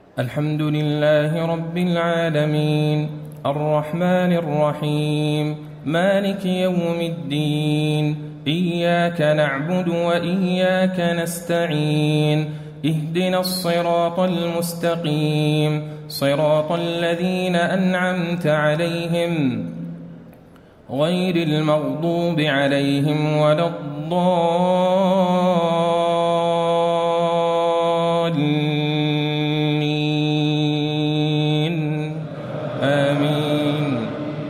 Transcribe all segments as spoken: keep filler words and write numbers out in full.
الحمد لله رب العالمين الرحمن الرحيم مالك يوم الدين إياك نعبد وإياك نستعين اهدنا الصراط المستقيم صراط الذين أنعمت عليهم غير المغضوب عليهم ولا الضالين آمين.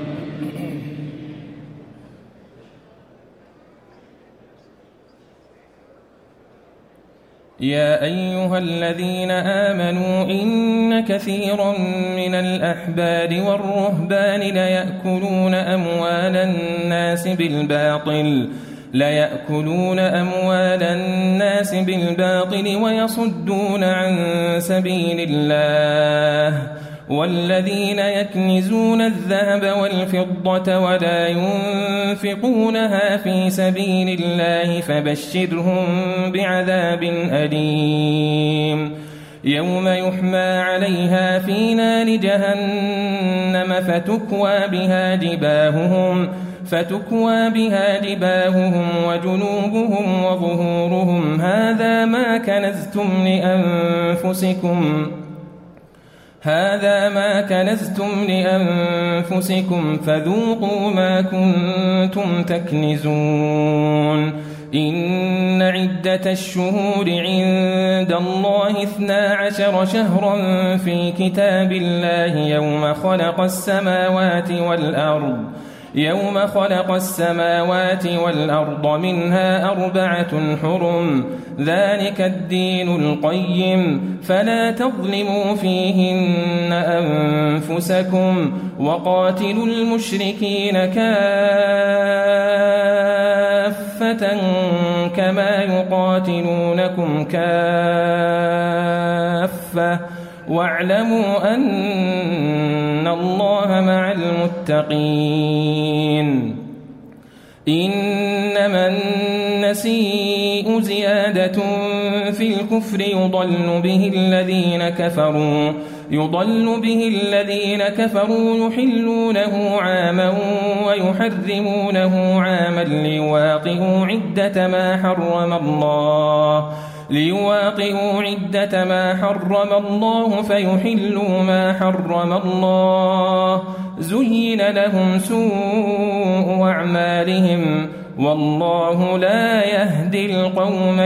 يا أيها الذين آمنوا إن كثيرا من الأحبار والرهبان ليأكلون أموال الناس بالباطل ليأكلون أموال الناس بالباطل ويصدون عن سبيل الله والذين يكنزون الذهب والفضة ولا ينفقونها في سبيل الله فبشرهم بعذاب أليم يوم يحمى عليها في نار جهنم فتكوى بها جباههم فتكوى بها جباههم وجنوبهم وظهورهم هذا ما كنزتم لأنفسكم هذا ما كنزتم لأنفسكم فذوقوا ما كنتم تكنزون إن عدة الشهور عند الله اثنا عشر شهرا في كتاب الله يوم خلق السماوات والأرض يوم خلق السماوات والأرض منها أربعة حرم ذلك الدين القيم فلا تظلموا فيهن أنفسكم وقاتلوا المشركين كافة كما يقاتلونكم كافة واعلموا أن الله مع المتقين إنما النسيء زيادة في الكفر يضل به الذين كفروا يضل به الذين كفروا يحلونه عاما ويحرمونه عاما ليواطئوا عدة ما حرم الله ليواطئوا عدة ما حرم الله فيحلوا ما حرم الله زين لهم سوء أعمالهم والله لا يهدي القوم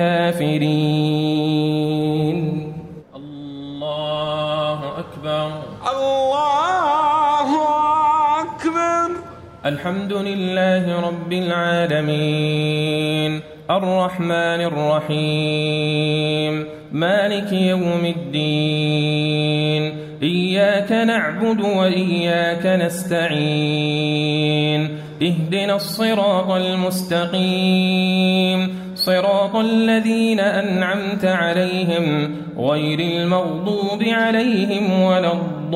الكافرين. الله أكبر الله أكبر. الحمد لله رب العالمين الرحمن الرحيم مالك يوم الدين إياك نعبد وإياك نستعين اهدنا الصراط المستقيم صراط الذين أنعمت عليهم غير المغضوب عليهم ولا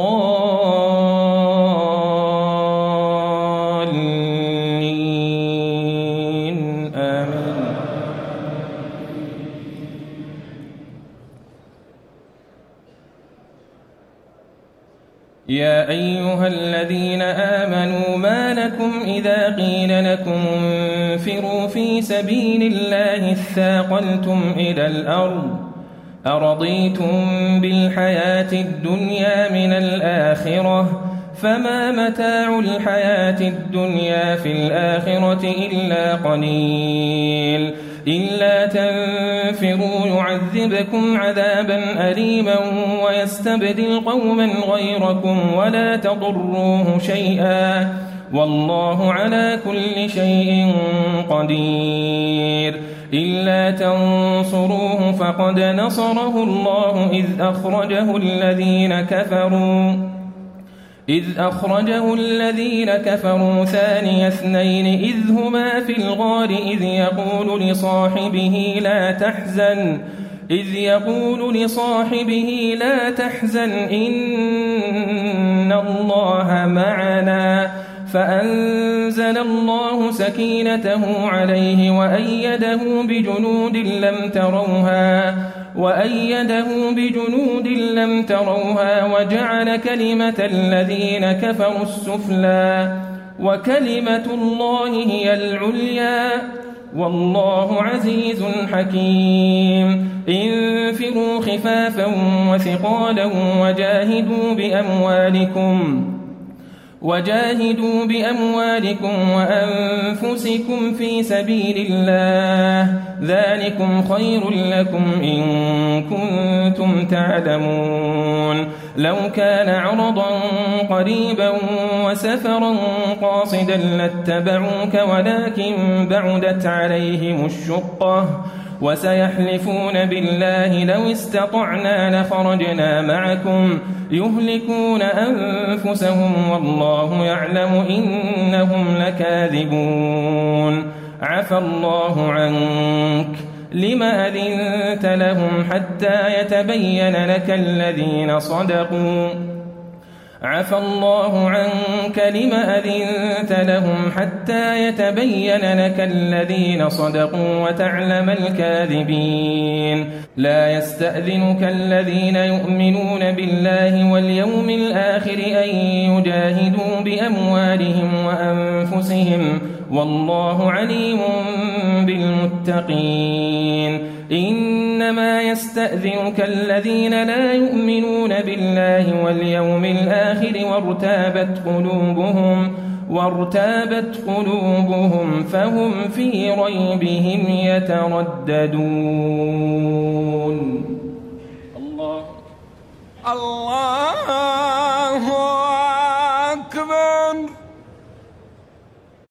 الضالين آمين. يا أيها الذين آمنوا ما لكم إذا قيل لكم انفروا في سبيل الله اثاقلتم إلى الأرض أرضيتم بالحياة الدنيا من الآخرة فما متاع الحياة الدنيا في الآخرة إلا قليل إلا تنفروا يعذبكم عذابا أليما ويستبدل قوما غيركم ولا تضروه شيئا والله على كل شيء قدير إلا تنصروه فقد نصره الله إذ أخرجه الذين كفروا إذ أخرجه الذين كفروا ثاني اثنين إذ هما في الغار إذ يقول لصاحبه لا تحزن إذ يقول لصاحبه لا تحزن إن الله معنا فأنزل الله سكينته عليه وأيده بجنود لم تروها وأيده بجنود لم تروها وجعل كلمة الذين كفروا السفلى وكلمة الله هي العليا والله عزيز حكيم انفروا خفافا وثقالا وجاهدوا بأموالكم وجاهدوا بأموالكم وأنفسكم في سبيل الله ذلكم خير لكم إن كنتم تعلمون لو كان عرضا قريبا وسفرا قاصدا لاتبعوك ولكن بعدت عليهم الشقة وسيحلفون بالله لو استطعنا لخرجنا معكم يهلكون أنفسهم والله يعلم إنهم لكاذبون عفى الله عنك لم أذنت لهم حتى يتبين لك الذين صدقوا عفى الله عنك لم أذنت لهم حتى يتبين لك الذين صدقوا وتعلم الكاذبين لا يستأذنك الذين يؤمنون بالله واليوم الآخر أن يجاهدوا بأموالهم وأنفسهم والله عليم بالمتقين إنما يستأذنك الذين لا يؤمنون بالله واليوم الآخر وارتابت قلوبهم وارتابت قلوبهم فهم في ريبهم يترددون الله الله